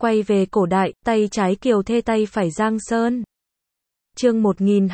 Quay về cổ đại, tay trái Kiều Thê tay phải Giang Sơn. Chương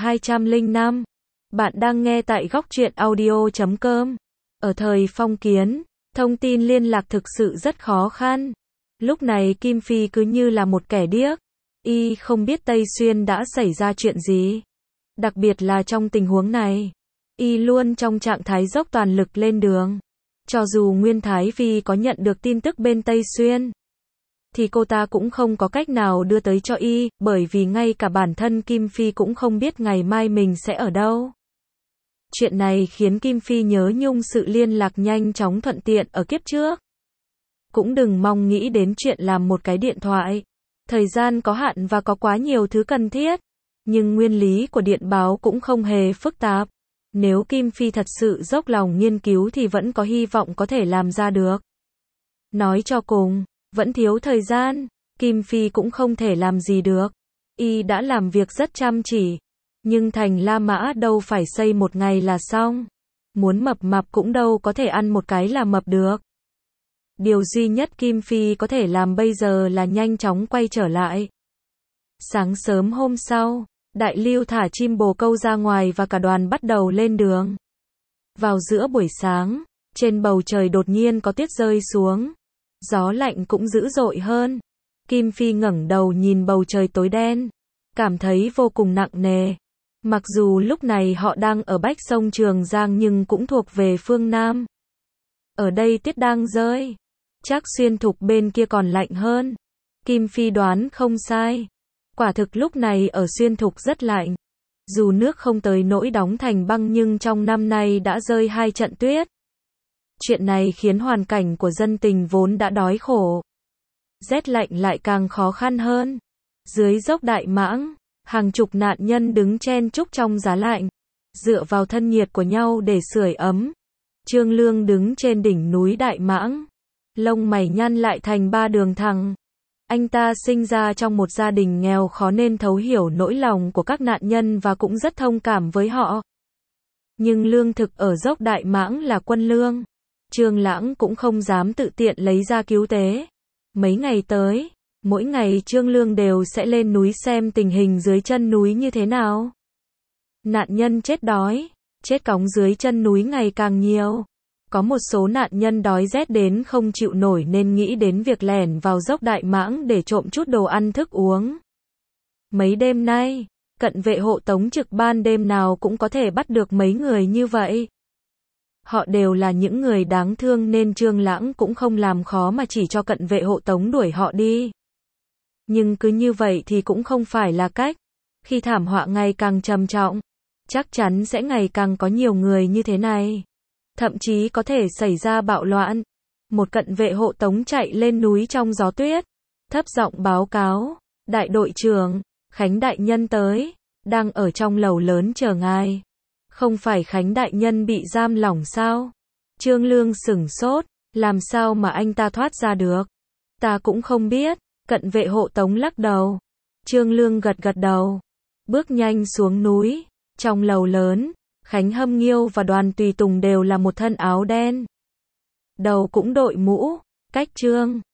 1205. Bạn đang nghe tại góc truyện audio.com. Ở thời phong kiến, thông tin liên lạc thực sự rất khó khăn. Lúc này Kim Phi cứ như là một kẻ điếc. Y không biết Tây Xuyên đã xảy ra chuyện gì. Đặc biệt là trong tình huống này, Y luôn trong trạng thái dốc toàn lực lên đường. Cho dù Nguyên Thái Phi có nhận được tin tức bên Tây Xuyên, thì cô ta cũng không có cách nào đưa tới cho Y, bởi vì ngay cả bản thân Kim Phi cũng không biết ngày mai mình sẽ ở đâu. Chuyện này khiến Kim Phi nhớ nhung sự liên lạc nhanh chóng thuận tiện ở kiếp trước. Cũng đừng mong nghĩ đến chuyện làm một cái điện thoại. Thời gian có hạn và có quá nhiều thứ cần thiết. Nhưng nguyên lý của điện báo cũng không hề phức tạp. Nếu Kim Phi thật sự dốc lòng nghiên cứu thì vẫn có hy vọng có thể làm ra được. Nói cho cùng, vẫn thiếu thời gian, Kim Phi cũng không thể làm gì được. Y đã làm việc rất chăm chỉ. Nhưng thành La Mã đâu phải xây một ngày là xong. Muốn mập mạp cũng đâu có thể ăn một cái là mập được. Điều duy nhất Kim Phi có thể làm bây giờ là nhanh chóng quay trở lại. Sáng sớm hôm sau, Đại Lưu thả chim bồ câu ra ngoài và cả đoàn bắt đầu lên đường. Vào giữa buổi sáng, trên bầu trời đột nhiên có tuyết rơi xuống. Gió lạnh cũng dữ dội hơn. Kim Phi ngẩng đầu nhìn bầu trời tối đen, cảm thấy vô cùng nặng nề. Mặc dù lúc này họ đang ở bách sông Trường Giang nhưng cũng thuộc về phương Nam. Ở đây tuyết đang rơi. Chắc Xuyên Thục bên kia còn lạnh hơn. Kim Phi đoán không sai. Quả thực lúc này ở Xuyên Thục rất lạnh. Dù nước không tới nỗi đóng thành băng nhưng trong năm nay đã rơi 2 trận tuyết. Chuyện này khiến hoàn cảnh của dân tình vốn đã đói khổ. Rét lạnh lại càng khó khăn hơn. Dưới dốc Đại Mãng, hàng chục nạn nhân đứng chen chúc trong giá lạnh, dựa vào thân nhiệt của nhau để sưởi ấm. Trương Lương đứng trên đỉnh núi Đại Mãng, lông mày nhăn lại thành 3 đường thẳng. Anh ta sinh ra trong một gia đình nghèo khó nên thấu hiểu nỗi lòng của các nạn nhân và cũng rất thông cảm với họ. Nhưng lương thực ở dốc Đại Mãng là quân lương. Trương Lãng cũng không dám tự tiện lấy ra cứu tế. Mấy ngày tới, mỗi ngày Trương Lương đều sẽ lên núi xem tình hình dưới chân núi như thế nào. Nạn nhân chết đói, chết cóng dưới chân núi ngày càng nhiều. Có một số nạn nhân đói rét đến không chịu nổi nên nghĩ đến việc lẻn vào dốc Đại Mãng để trộm chút đồ ăn thức uống. Mấy đêm nay, cận vệ hộ tống trực ban đêm nào cũng có thể bắt được mấy người như vậy. Họ đều là những người đáng thương nên Trương Lãng cũng không làm khó mà chỉ cho cận vệ hộ tống đuổi họ đi. Nhưng cứ như vậy thì cũng không phải là cách. Khi thảm họa ngày càng trầm trọng, chắc chắn sẽ ngày càng có nhiều người như thế này. Thậm chí có thể xảy ra bạo loạn. Một cận vệ hộ tống chạy lên núi trong gió tuyết, thấp giọng báo cáo, đại đội trưởng, Khánh đại nhân tới, đang ở trong lầu lớn chờ ngài. Không phải Khánh đại nhân bị giam lỏng sao? Trương Lương sửng sốt, làm sao mà anh ta thoát ra được? Ta cũng không biết, cận vệ hộ tống lắc đầu. Trương Lương gật gật đầu, bước nhanh xuống núi, trong lầu lớn. Khánh Hâm Nghiêu và đoàn tùy tùng đều là một thân áo đen. Đầu cũng đội mũ, cách Trương